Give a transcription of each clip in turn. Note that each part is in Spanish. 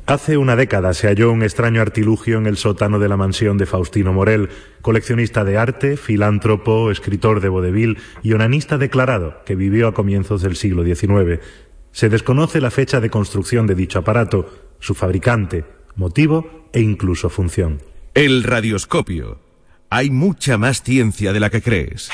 Hace una década se halló un extraño artilugio en el sótano de la mansión de Faustino Morel, coleccionista de arte, filántropo, escritor de vodevil y onanista declarado, que vivió a comienzos del siglo XIX. Se desconoce la fecha de construcción de dicho aparato, su fabricante, motivo e incluso función. El radioscopio. Hay mucha más ciencia de la que crees.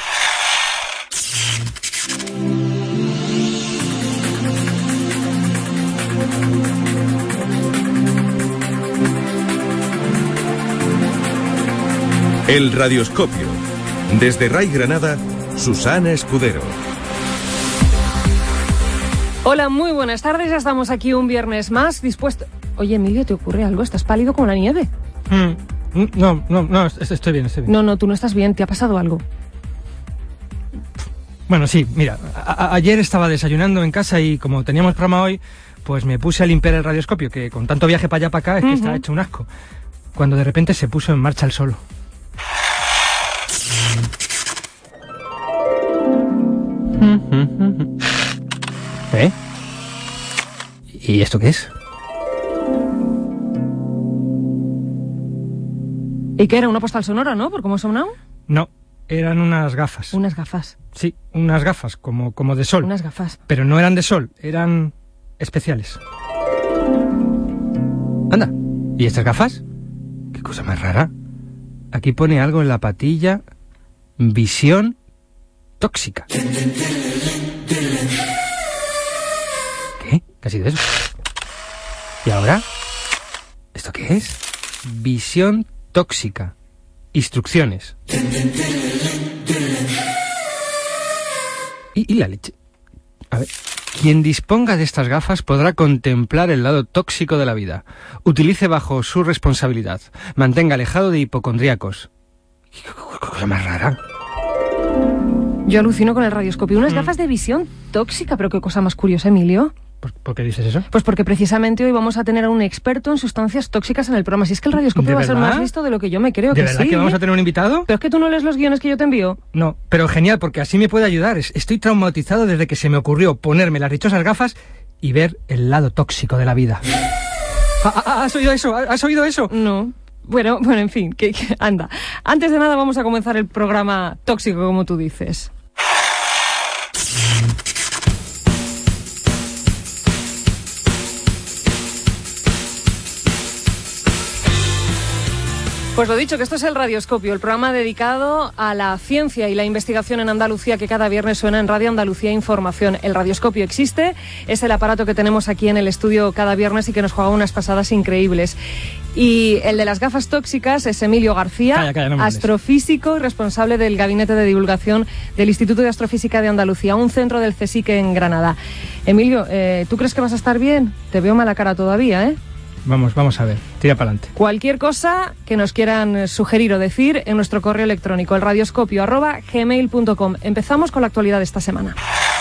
El radioscopio. Desde Ray Granada, Susana Escudero. Hola, muy buenas tardes. Ya estamos aquí un viernes más, dispuesto... Oye, Emilio, ¿te ocurre algo? ¿Estás pálido como la nieve? No, estoy bien. No, tú no estás bien. ¿Te ha pasado algo? Bueno, sí, mira, ayer estaba desayunando en casa y como teníamos programa hoy, pues me puse a limpiar el radioscopio, que con tanto viaje para allá para acá es que está hecho un asco. Cuando de repente se puso en marcha el solo. ¿Eh? ¿Y esto qué es? ¿Y qué era? ¿Una postal sonora, no? ¿Por cómo ha sonado? No, eran unas gafas. ¿Unas gafas? Sí, unas gafas, como de sol. Unas gafas. Pero no eran de sol, eran especiales. Anda, ¿y estas gafas? Qué cosa más rara. Aquí pone algo en la patilla. Visión tóxica. ¿Qué? ¿Qué ha sido eso? ¿Y ahora? ¿Esto qué es? Visión tóxica. Instrucciones. ¿Y la leche? A ver. Quien disponga de estas gafas podrá contemplar el lado tóxico de la vida. Utilice bajo su responsabilidad. Mantenga alejado de hipocondríacos. ¿Qué cosa más rara? Yo alucino con el radioscopio. Unas gafas de visión tóxica, pero qué cosa más curiosa, Emilio. ¿Por qué dices eso? Pues porque precisamente hoy vamos a tener a un experto en sustancias tóxicas en el programa. Si es que el radioscopio va a ser más listo de lo que yo me creo. ¿De que verdad sí, que vamos a tener un invitado? Pero es que tú no lees los guiones que yo te envío. No, pero genial, porque así me puede ayudar. Estoy traumatizado desde que se me ocurrió ponerme las dichosas gafas y ver el lado tóxico de la vida. ¿Has oído eso? ¿Has oído eso? No. Bueno, en fin, que anda. Antes de nada vamos a comenzar el programa tóxico, como tú dices. Pues lo dicho, que esto es el Radioscopio, el programa dedicado a la ciencia y la investigación en Andalucía que cada viernes suena en Radio Andalucía Información. El Radioscopio existe, es el aparato que tenemos aquí en el estudio cada viernes y que nos juega unas pasadas increíbles. Y el de las gafas tóxicas es Emilio García, Calla, no astrofísico y responsable del Gabinete de Divulgación del Instituto de Astrofísica de Andalucía, un centro del CSIC en Granada. Emilio, ¿tú crees que vas a estar bien? Te veo mala cara todavía, ¿eh? Vamos a ver, tira para adelante. Cualquier cosa que nos quieran sugerir o decir en nuestro correo electrónico, elradioscopio@gmail.com. Empezamos con la actualidad de esta semana.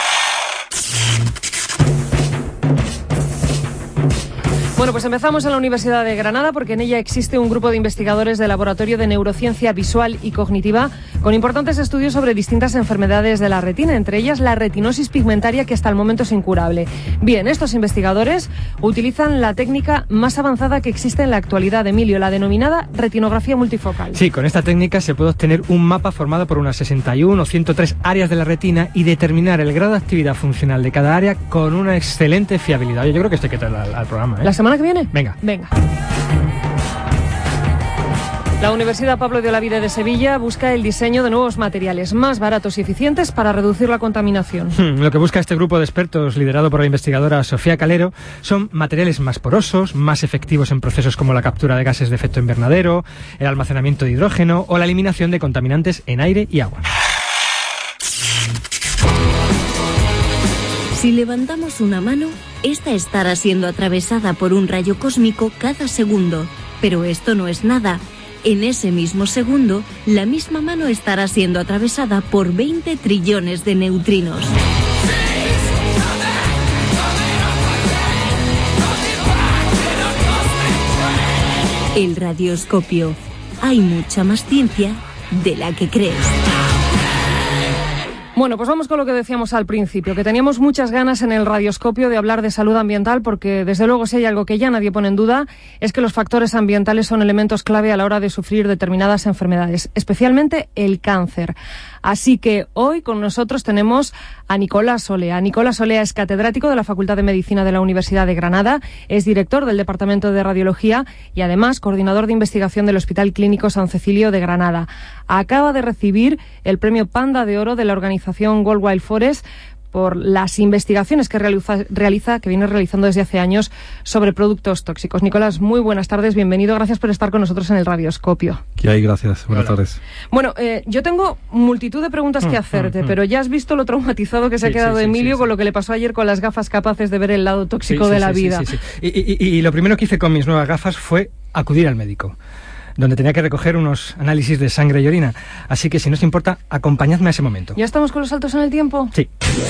Bueno, pues empezamos en la Universidad de Granada porque en ella existe un grupo de investigadores del Laboratorio de Neurociencia Visual y Cognitiva con importantes estudios sobre distintas enfermedades de la retina, entre ellas la retinosis pigmentaria, que hasta el momento es incurable. Bien, estos investigadores utilizan la técnica más avanzada que existe en la actualidad, Emilio, la denominada retinografía multifocal. Sí, con esta técnica se puede obtener un mapa formado por unas 61 o 103 áreas de la retina y determinar el grado de actividad funcional de cada área con una excelente fiabilidad. Yo creo que esto hay que traer al programa, ¿eh? ¿La semana que viene? Venga. La Universidad Pablo de Olavide de Sevilla busca el diseño de nuevos materiales más baratos y eficientes para reducir la contaminación. Lo que busca este grupo de expertos, liderado por la investigadora Sofía Calero, son materiales más porosos, más efectivos en procesos como la captura de gases de efecto invernadero, el almacenamiento de hidrógeno o la eliminación de contaminantes en aire y agua. Si levantamos una mano, esta estará siendo atravesada por un rayo cósmico cada segundo. Pero esto no es nada. En ese mismo segundo, la misma mano estará siendo atravesada por 20 trillones de neutrinos. El radioscopio. Hay mucha más ciencia de la que crees. Bueno, pues vamos con lo que decíamos al principio, que teníamos muchas ganas en el Radioscopio de hablar de salud ambiental, porque desde luego si hay algo que ya nadie pone en duda es que los factores ambientales son elementos clave a la hora de sufrir determinadas enfermedades, especialmente el cáncer. Así que hoy con nosotros tenemos a Nicolás Olea. Nicolás Olea es catedrático de la Facultad de Medicina de la Universidad de Granada, es director del Departamento de Radiología y además coordinador de investigación del Hospital Clínico San Cecilio de Granada. Acaba de recibir el premio Panda de Oro de la organización World Wildlife Forest por las investigaciones que que viene realizando desde hace años sobre productos tóxicos. Nicolás, muy buenas tardes, bienvenido, gracias por estar con nosotros en el Radioscopio. ¿Qué hay? Gracias, buenas tardes. Bueno, yo tengo multitud de preguntas que hacerte, pero ya has visto lo traumatizado que se ha quedado Emilio con lo que le pasó ayer con las gafas capaces de ver el lado tóxico de la vida. Y lo primero que hice con mis nuevas gafas fue acudir al médico, donde tenía que recoger unos análisis de sangre y orina. Así que, si no os importa, acompañadme a ese momento. ¿Ya estamos con los saltos en el tiempo? Sí.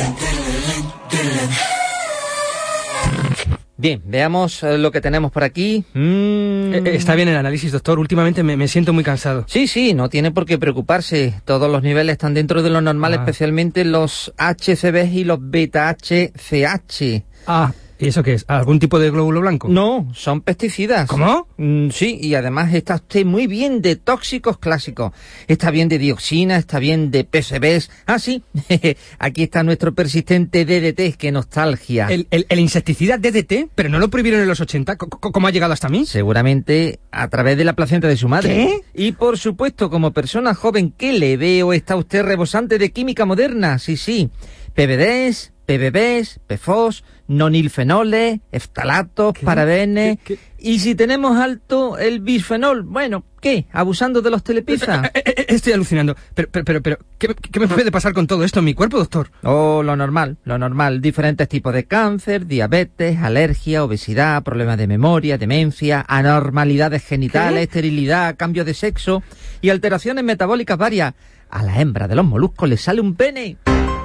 Bien, veamos lo que tenemos por aquí. Está bien el análisis, doctor. Últimamente me siento muy cansado. Sí, no tiene por qué preocuparse. Todos los niveles están dentro de lo normal, especialmente los HCB y los beta-HCH. ¿Y eso qué es? ¿Algún tipo de glóbulo blanco? No, son pesticidas. ¿Cómo? Sí, y además está usted muy bien de tóxicos clásicos. Está bien de dioxina, está bien de PCBs. Sí, aquí está nuestro persistente DDT, qué nostalgia. ¿El insecticida DDT? ¿Pero no lo prohibieron en los 80? ¿Cómo ha llegado hasta mí? Seguramente a través de la placenta de su madre. ¿Qué? Y por supuesto, como persona joven que le veo, está usted rebosante de química moderna. Sí. PBDs, PBBs, PFOS, nonilfenoles, eftalatos, parabenes. Y si tenemos alto el bisfenol, bueno, ¿qué? ¿Abusando de los telepizza? Estoy alucinando. Pero, ¿qué me puede pasar con todo esto en mi cuerpo, doctor? Lo normal. Diferentes tipos de cáncer, diabetes, alergia, obesidad, problemas de memoria, demencia, anormalidades genitales, esterilidad, cambio de sexo y alteraciones metabólicas varias. A la hembra de los moluscos le sale un pene.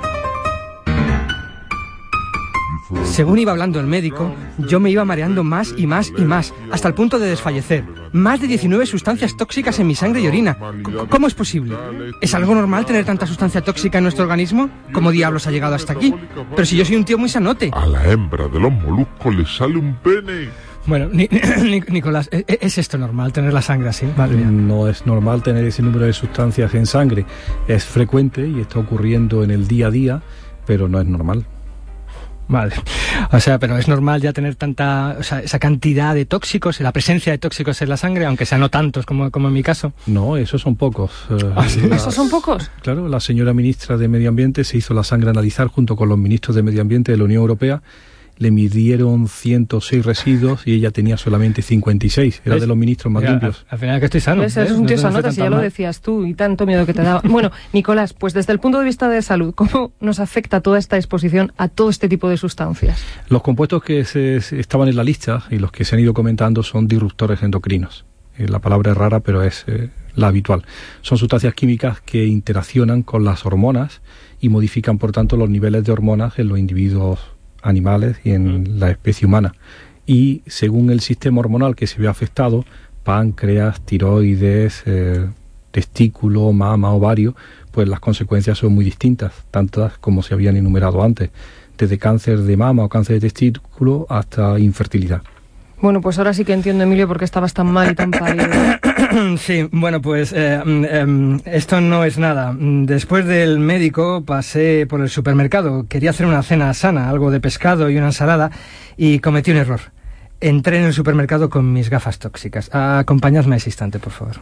Según iba hablando el médico, yo me iba mareando más y más, hasta el punto de desfallecer. Más de 19 sustancias tóxicas en mi sangre y orina. ¿Cómo es posible? ¿Es algo normal tener tanta sustancia tóxica en nuestro organismo? ¿Cómo diablos ha llegado hasta aquí? Pero si yo soy un tío muy sanote. A la hembra de los moluscos le sale un pene. Bueno, Nicolás, ¿es esto normal, tener la sangre así? Vale, no es normal tener ese número de sustancias en sangre. Es frecuente y está ocurriendo en el día a día, pero no es normal. Vale, o sea, pero es normal ya tener esa cantidad de tóxicos, la presencia de tóxicos en la sangre, aunque sean no tantos como en mi caso. No, esos son pocos. ¿Sí? ¿Esos son pocos? Claro, la señora ministra de Medio Ambiente se hizo la sangre analizar junto con los ministros de Medio Ambiente de la Unión Europea. Le midieron 106 residuos y ella tenía solamente 56. Era de los ministros más limpios. Al final que estoy sano. Es un tío sanote, si ya lo decías tú, y tanto miedo que te daba. Bueno, Nicolás, pues desde el punto de vista de salud, ¿cómo nos afecta toda esta exposición a todo este tipo de sustancias? Los compuestos que estaban en la lista y los que se han ido comentando son disruptores endocrinos. La palabra es rara, pero es la habitual. Son sustancias químicas que interaccionan con las hormonas y modifican, por tanto, los niveles de hormonas en los individuos animales y en la especie humana. Y según el sistema hormonal que se ve afectado, páncreas, tiroides, testículo, mama, ovario, pues las consecuencias son muy distintas, tantas como se habían enumerado antes, desde cáncer de mama o cáncer de testículo hasta infertilidad. Bueno, pues ahora sí que entiendo, Emilio, por qué estabas tan mal y tan pálido. Sí, bueno, pues esto no es nada. Después del médico pasé por el supermercado. Quería hacer una cena sana, algo de pescado y una ensalada, y cometí un error. Entré en el supermercado con mis gafas tóxicas. Acompañadme a ese instante, por favor.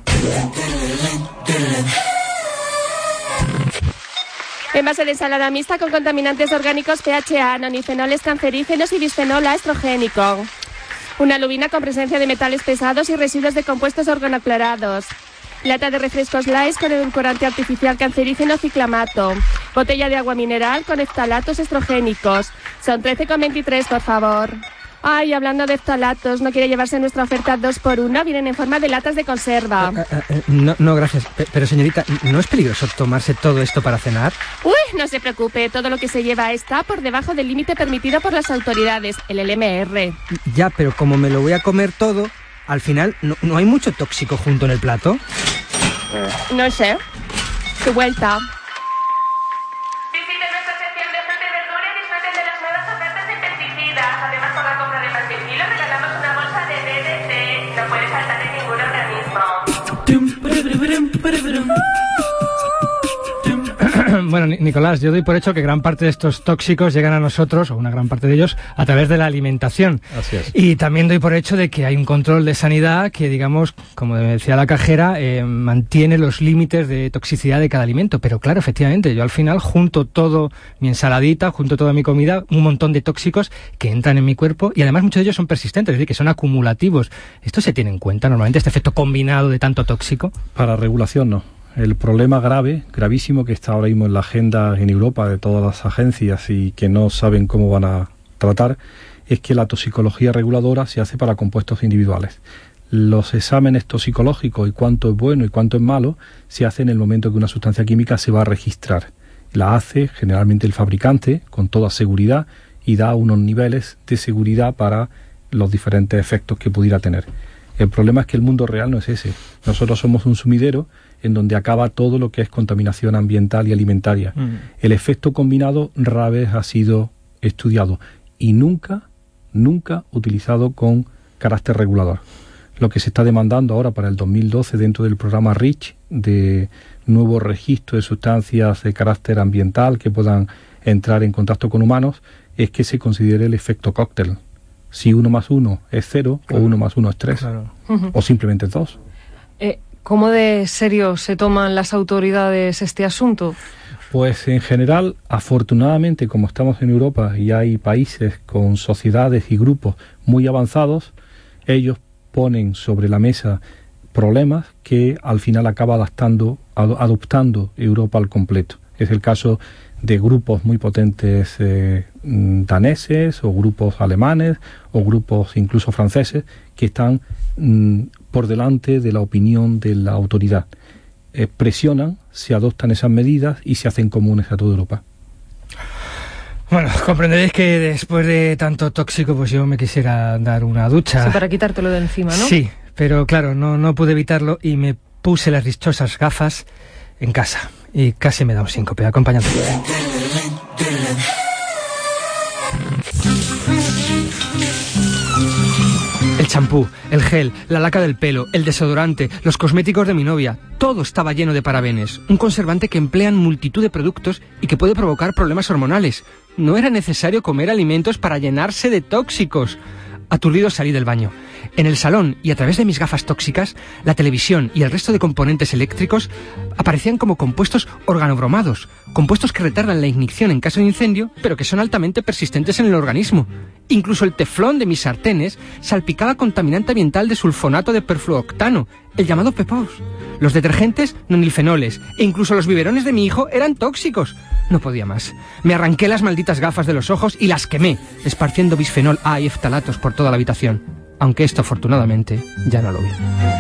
Envase de ensalada mixta con contaminantes orgánicos PHA, nonilfenoles cancerígenos y bisfenol A estrogénico. Una lubina con presencia de metales pesados y residuos de compuestos organoclorados. Lata de refrescos Light con edulcorante artificial cancerígeno ciclamato. Botella de agua mineral con eftalatos estrogénicos. Son 13,23, por favor. Ay, hablando de eftalatos, ¿no quiere llevarse nuestra oferta 2x1? Vienen en forma de latas de conserva. No, gracias. Pero señorita, ¿no es peligroso tomarse todo esto para cenar? Uy, no se preocupe, todo lo que se lleva está por debajo del límite permitido por las autoridades, el LMR. Ya, pero como me lo voy a comer todo, al final, ¿no hay mucho tóxico junto en el plato? No sé. Su vuelta. no puede faltar en ningún organismo. Bueno, Nicolás, yo doy por hecho que gran parte de estos tóxicos llegan a nosotros, o una gran parte de ellos, a través de la alimentación. Así es. Y también doy por hecho de que hay un control de sanidad que, digamos, como decía la cajera, mantiene los límites de toxicidad de cada alimento. Pero claro, efectivamente, yo al final junto todo mi ensaladita, junto toda mi comida, un montón de tóxicos que entran en mi cuerpo y además muchos de ellos son persistentes, es decir, que son acumulativos. ¿Esto se tiene en cuenta normalmente, este efecto combinado de tanto tóxico? Para regulación no. El problema gravísimo que está ahora mismo en la agenda en Europa de todas las agencias y que no saben cómo van a tratar, es que la toxicología reguladora se hace para compuestos individuales. Los exámenes toxicológicos y cuánto es bueno y cuánto es malo se hacen en el momento que una sustancia química se va a registrar. La hace generalmente el fabricante con toda seguridad y da unos niveles de seguridad para los diferentes efectos que pudiera tener. El problema es que el mundo real no es ese. Nosotros somos un sumidero en donde acaba todo lo que es contaminación ambiental y alimentaria. El efecto combinado rara vez ha sido estudiado y nunca utilizado con carácter regulador. Lo que se está demandando ahora para el 2012 dentro del programa REACH de nuevo registro de sustancias de carácter ambiental que puedan entrar en contacto con humanos es que se considere el efecto cóctel. Si 1 más 1 es 0 o 1 más 1 es 3 o simplemente 2. ¿Cómo de serio se toman las autoridades este asunto? Pues en general, afortunadamente, como estamos en Europa y hay países con sociedades y grupos muy avanzados, ellos ponen sobre la mesa problemas que al final acaba adoptando Europa al completo. Es el caso de grupos muy potentes daneses o grupos alemanes o grupos incluso franceses que están por delante de la opinión de la autoridad. Presionan, se adoptan esas medidas y se hacen comunes a toda Europa. Bueno, comprenderéis que después de tanto tóxico, pues yo me quisiera dar una ducha. Sí, para quitártelo de encima, ¿no? Sí, pero claro, no pude evitarlo y me puse las dichosas gafas en casa. Y casi me da un síncope. Acompáñate. El champú, el gel, la laca del pelo, el desodorante, los cosméticos de mi novia, todo estaba lleno de parabenes, un conservante que emplean multitud de productos y que puede provocar problemas hormonales. No era necesario comer alimentos para llenarse de tóxicos. Aturdido salí del baño. En el salón y a través de mis gafas tóxicas, la televisión y el resto de componentes eléctricos aparecían como compuestos organobromados, compuestos que retardan la ignición en caso de incendio, pero que son altamente persistentes en el organismo. Incluso el teflón de mis sartenes salpicaba contaminante ambiental de sulfonato de perfluoctano, el llamado PFOS. Los detergentes, nonilfenoles, e incluso los biberones de mi hijo eran tóxicos. No podía más. Me arranqué las malditas gafas de los ojos y las quemé, esparciendo bisfenol A y eftalatos por toda la habitación. Aunque esto, afortunadamente, ya no lo vi.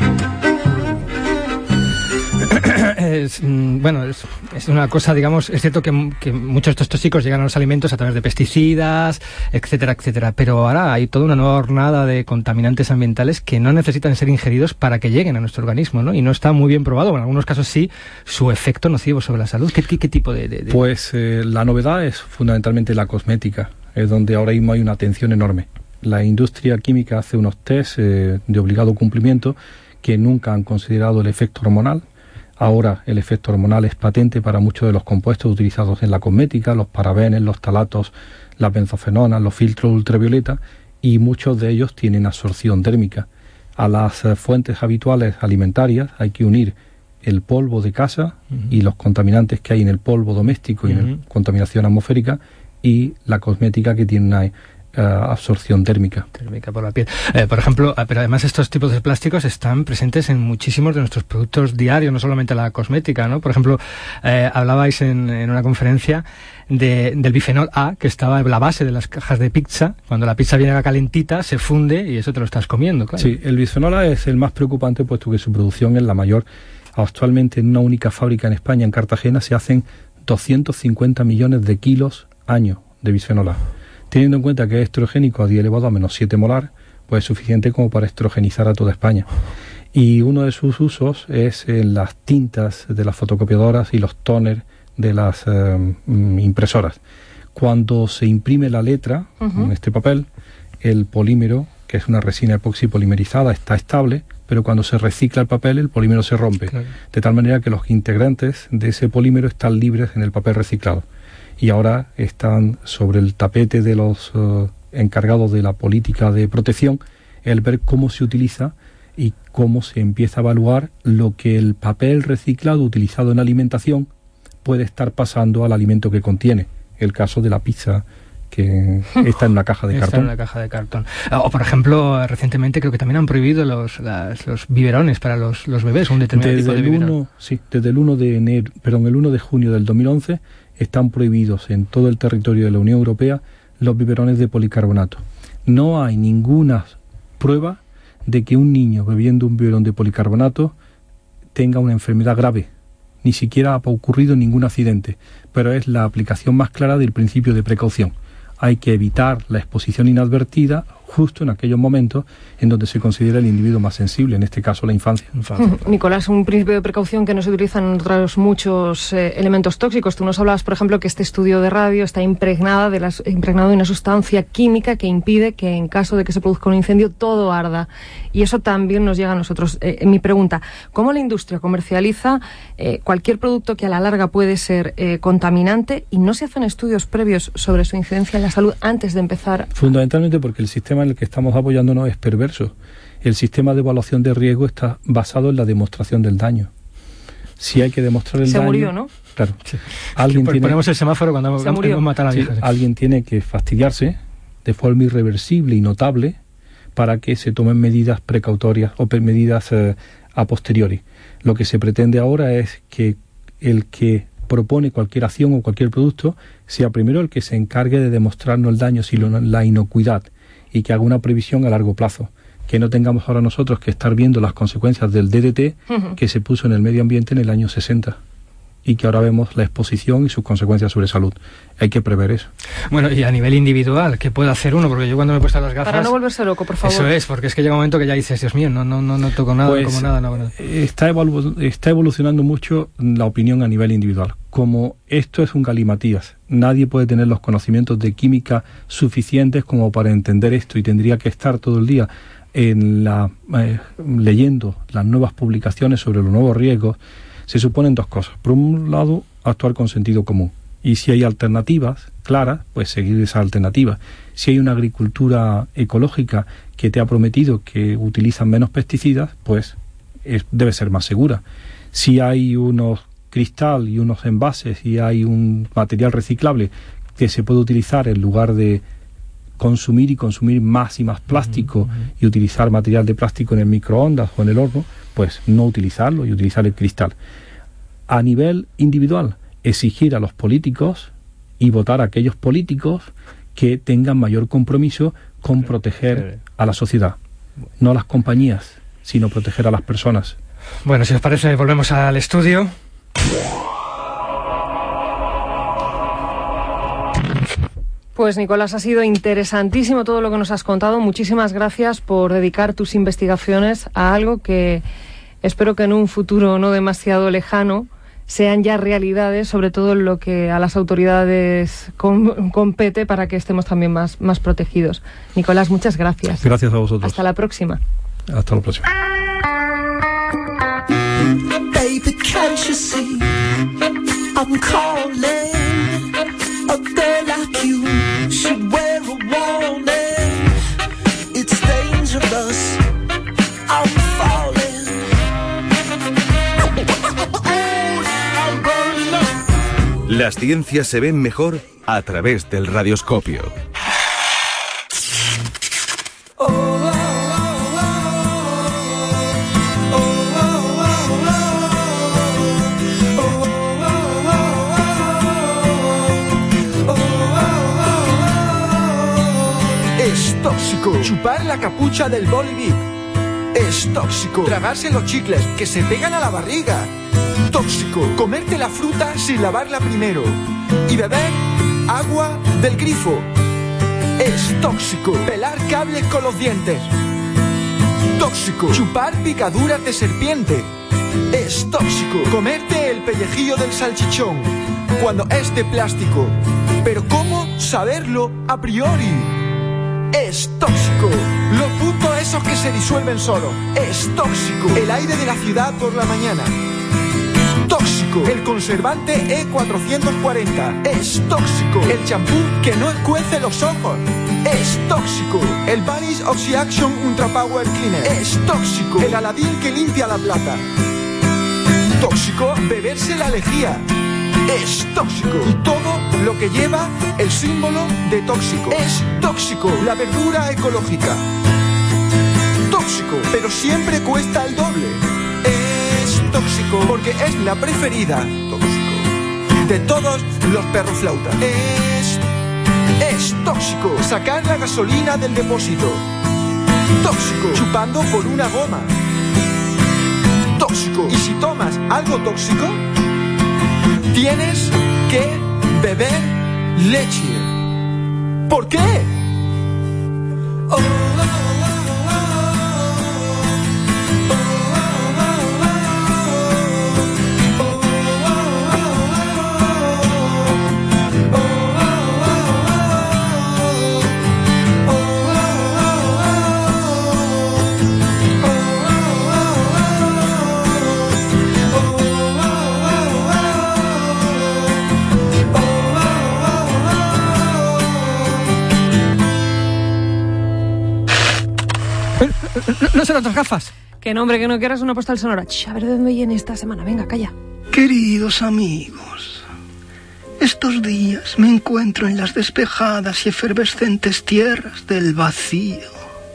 Es una cosa, digamos, es cierto que muchos de estos tóxicos llegan a los alimentos a través de pesticidas, etcétera, etcétera, pero ahora hay toda una nueva hornada de contaminantes ambientales que no necesitan ser ingeridos para que lleguen a nuestro organismo, ¿no? Y no está muy bien probado, en algunos casos sí, su efecto nocivo sobre la salud. ¿Qué tipo de...? Pues la novedad es fundamentalmente la cosmética, es donde ahora mismo hay una atención enorme. La industria química hace unos test de obligado cumplimiento que nunca han considerado el efecto hormonal. Ahora el efecto hormonal es patente para muchos de los compuestos utilizados en la cosmética, los parabenes, los ftalatos, las benzofenonas, los filtros ultravioleta, y muchos de ellos tienen absorción térmica. A las fuentes habituales alimentarias hay que unir el polvo de casa y los contaminantes que hay en el polvo doméstico y en la contaminación atmosférica, y la cosmética que tiene una absorción térmica por la piel. Por ejemplo, pero además estos tipos de plásticos están presentes en muchísimos de nuestros productos diarios, no solamente la cosmética, ¿no? Por ejemplo, hablabais en una conferencia del bifenol A, que estaba en la base de las cajas de pizza. Cuando la pizza viene calentita, se funde y eso te lo estás comiendo, claro. Sí, el bifenol A es el más preocupante, puesto que su producción es la mayor. Actualmente en una única fábrica en España, en Cartagena, se hacen 250 millones de kilos año de bifenol A. Teniendo en cuenta que es estrogénico a 10 elevado a menos 7 molar, pues es suficiente como para estrogenizar a toda España. Y uno de sus usos es en las tintas de las fotocopiadoras y los tóner de las impresoras. Cuando se imprime la letra en este papel, el polímero que es una resina epoxi polimerizada, está estable, pero cuando se recicla el papel, el polímero se rompe. Claro. De tal manera que los integrantes de ese polímero están libres en el papel reciclado. Y ahora están sobre el tapete de los encargados de la política de protección el ver cómo se utiliza y cómo se empieza a evaluar lo que el papel reciclado utilizado en alimentación puede estar pasando al alimento que contiene. El caso de la pizza que está en una caja de cartón. Está en una caja de cartón. O, por ejemplo, recientemente creo que también han prohibido los biberones para los bebés, un determinado tipo de biberón. Desde el 1 de junio del 2011 están prohibidos en todo el territorio de la Unión Europea los biberones de policarbonato. No hay ninguna prueba de que un niño bebiendo un biberón de policarbonato tenga una enfermedad grave. Ni siquiera ha ocurrido ningún accidente, pero es la aplicación más clara del principio de precaución. Hay que evitar la exposición inadvertida justo en aquellos momentos en donde se considera el individuo más sensible, en este caso la infancia. Nicolás, un principio de precaución que no se utiliza en otros muchos elementos tóxicos. Tú nos hablabas, por ejemplo, que este estudio de radio está impregnado de una sustancia química que impide que en caso de que se produzca un incendio todo arda. Y eso también nos llega a nosotros. Mi pregunta, ¿cómo la industria comercializa cualquier producto que a la larga puede ser contaminante y no se hacen estudios previos sobre su incidencia en la salud antes de empezar? Fundamentalmente porque el sistema en el que estamos apoyándonos es perverso. El sistema de evaluación de riesgo está basado en la demostración del daño. Si hay que demostrar el daño... Se murió, ¿no? Claro. Sí. Ponemos el semáforo cuando vamos a matar a la vieja. Sí, alguien tiene que fastidiarse de forma irreversible y notable para que se tomen medidas precautorias o medidas a posteriori. Lo que se pretende ahora es que el que propone cualquier acción o cualquier producto sea primero el que se encargue de demostrarnos el daño, sino la inocuidad, y que haga una previsión a largo plazo. Que no tengamos ahora nosotros que estar viendo las consecuencias del DDT que se puso en el medio ambiente en el año 60 y que ahora vemos la exposición y sus consecuencias sobre salud. Hay que prever eso. Bueno, y a nivel individual, ¿qué puede hacer uno? Porque yo cuando me he puesto las gafas... Para no volverse loco, por favor. Eso es, porque es que llega un momento que ya dices, Dios mío, no toco nada, pues, como nada, no. Está evolucionando mucho la opinión a nivel individual. Como esto es un galimatías, nadie puede tener los conocimientos de química suficientes como para entender esto y tendría que estar todo el día leyendo las nuevas publicaciones sobre los nuevos riesgos. Se suponen dos cosas. Por un lado, actuar con sentido común. Y si hay alternativas claras, pues seguir esas alternativas. Si hay una agricultura ecológica que te ha prometido que utilizan menos pesticidas, pues debe ser más segura. Si hay unos cristal y unos envases y hay un material reciclable que se puede utilizar en lugar de consumir más y más plástico y utilizar material de plástico en el microondas o en el horno, pues no utilizarlo y utilizar el cristal. A nivel individual, exigir a los políticos y votar a aquellos políticos que tengan mayor compromiso con proteger a la sociedad, no a las compañías, sino proteger a las personas. Bueno, si os parece, volvemos al estudio. Pues Nicolás, ha sido interesantísimo todo lo que nos has contado. Muchísimas gracias por dedicar tus investigaciones a algo que espero que en un futuro no demasiado lejano sean ya realidades, sobre todo en lo que a las autoridades compete para que estemos también más protegidos. Nicolás, muchas gracias. Gracias a vosotros. Hasta la próxima. Hasta la próxima. Baby, can't you see I'm calling? A girl like you should wear a warning. It's dangerous. I'm falling. Las ciencias se ven mejor a través del radioscopio. Chupar la capucha del Bolivic es tóxico. Tragarse los chicles que se pegan a la barriga, tóxico. Comerte la fruta sin lavarla primero y beber agua del grifo es tóxico. Pelar cables con los dientes, tóxico. Chupar picaduras de serpiente es tóxico. Comerte el pellejillo del salchichón cuando es de plástico. Pero ¿cómo saberlo a priori? Es tóxico. Los puntos esos que se disuelven solo. Es tóxico. El aire de la ciudad por la mañana. Tóxico. El conservante E440. Es tóxico. El champú que no escuece los ojos. Es tóxico. El Vanish Oxy Action Ultra Power Cleaner. Es tóxico. El Aladín que limpia la plata. Tóxico. Beberse la lejía. Es tóxico. Y todo lo que lleva el símbolo de tóxico. Es tóxico. La verdura ecológica. Tóxico. Pero siempre cuesta el doble. Es tóxico. Porque es la preferida. Tóxico. De todos los perros flauta. Es tóxico. Sacar la gasolina del depósito. Tóxico. Chupando por una goma. Tóxico. Y si tomas algo tóxico, tienes que beber leche. ¿Por qué? No serán tus gafas. Que no, hombre, que no quieras una postal sonora. A ver de dónde viene esta semana. Venga, calla. Queridos amigos, estos días me encuentro en las despejadas y efervescentes tierras del vacío.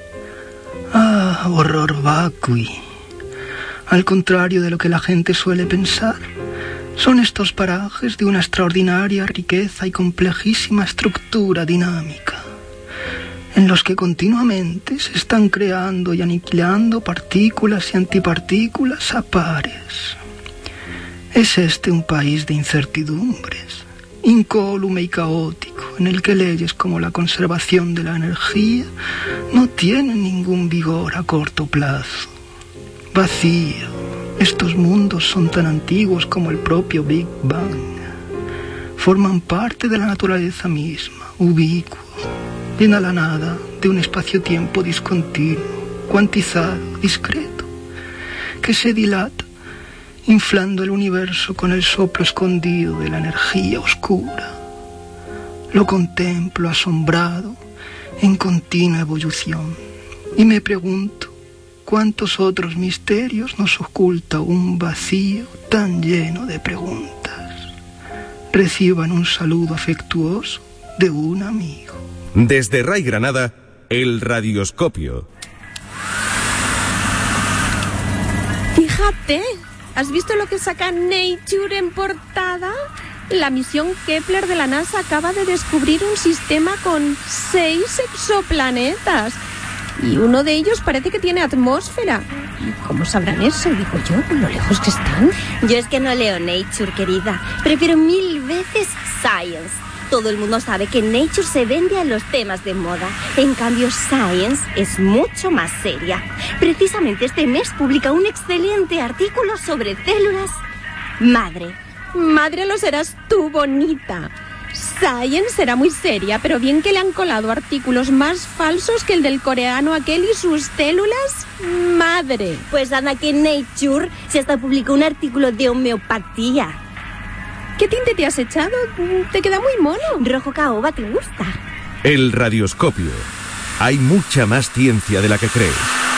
Ah, horror vacui. Al contrario de lo que la gente suele pensar, son estos parajes de una extraordinaria riqueza y complejísima estructura dinámica, en los que continuamente se están creando y aniquilando partículas y antipartículas a pares. Es este un país de incertidumbres, incólume y caótico, en el que leyes como la conservación de la energía no tienen ningún vigor a corto plazo. Vacío. Estos mundos son tan antiguos como el propio Big Bang. Forman parte de la naturaleza misma, ubicuo, llena la nada de un espacio-tiempo discontinuo, cuantizado, discreto, que se dilata, inflando el universo con el soplo escondido de la energía oscura. Lo contemplo asombrado, en continua evolución, y me pregunto cuántos otros misterios nos oculta un vacío tan lleno de preguntas. Reciban un saludo afectuoso de un amigo. Desde Ray Granada, el radioscopio. Fíjate, ¿has visto lo que saca Nature en portada? La misión Kepler de la NASA acaba de descubrir un sistema con 6 exoplanetas. Y uno de ellos parece que tiene atmósfera. ¿Cómo sabrán eso? Digo yo, lo lejos que están. Yo es que no leo Nature, querida. Prefiero 1000 veces Science. Todo el mundo sabe que Nature se vende a los temas de moda. En cambio, Science es mucho más seria. Precisamente este mes publica un excelente artículo sobre células madre. Madre lo serás tú, bonita. Science será muy seria, pero bien que le han colado artículos más falsos que el del coreano aquel y sus células madre. Pues anda que en Nature se hasta publicó un artículo de homeopatía. ¿Qué tinte te has echado? Te queda muy mono. Rojo caoba, ¿te gusta? El radioscopio. Hay mucha más ciencia de la que crees.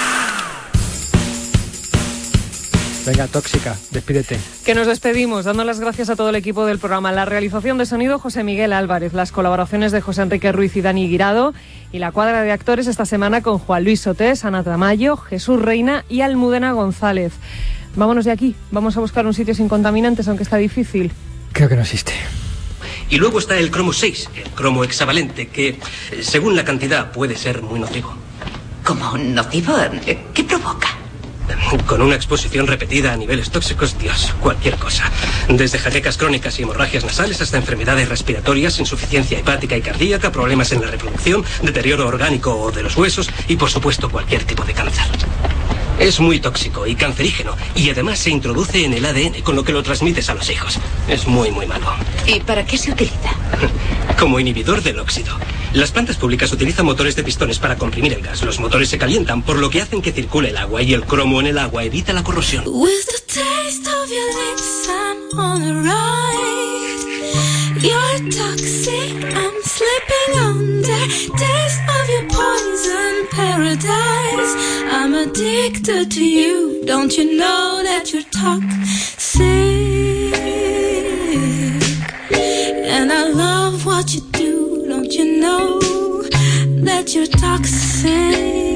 Venga, tóxica, despídete. Que nos despedimos, dando las gracias a todo el equipo del programa. La realización de sonido, José Miguel Álvarez. Las colaboraciones de José Enrique Ruiz y Dani Guirado. Y la cuadra de actores esta semana con Juan Luis Sotés, Ana Tamayo, Jesús Reina y Almudena González. Vámonos de aquí. Vamos a buscar un sitio sin contaminantes, aunque está difícil. Creo que no existe. Y luego está el cromo 6, el cromo hexavalente, que, según la cantidad, puede ser muy nocivo. ¿Cómo nocivo? ¿Qué provoca? Con una exposición repetida a niveles tóxicos, Dios, cualquier cosa. Desde jaquecas crónicas y hemorragias nasales hasta enfermedades respiratorias, insuficiencia hepática y cardíaca, problemas en la reproducción, deterioro orgánico o de los huesos y, por supuesto, cualquier tipo de cáncer. Es muy tóxico y cancerígeno y además se introduce en el ADN, con lo que lo transmites a los hijos. Es muy, muy malo. ¿Y para qué se utiliza? Como inhibidor del óxido. Las plantas públicas utilizan motores de pistones para comprimir el gas. Los motores se calientan, por lo que hacen que circule el agua, y el cromo en el agua evita la corrosión. With the taste of your lips, I'm on a ride. You're toxic, I'm slipping under. Taste of your poison paradise. I'm addicted to you. Don't you know that you're toxic? And I love what you do. Don't you know that you're toxic?